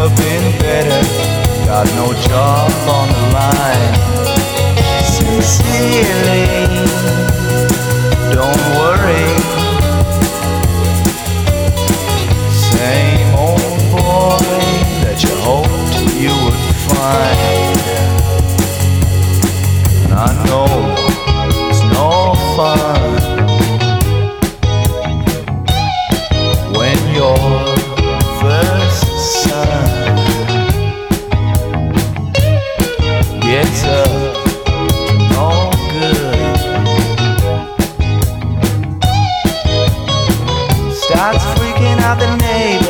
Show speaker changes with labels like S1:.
S1: never been better. Got no job on the line. Sincerely, don't worry. Same old boy that you hoped you would find. And I know it's no fun when your first son gets up to no good, starts freaking out the neighbors.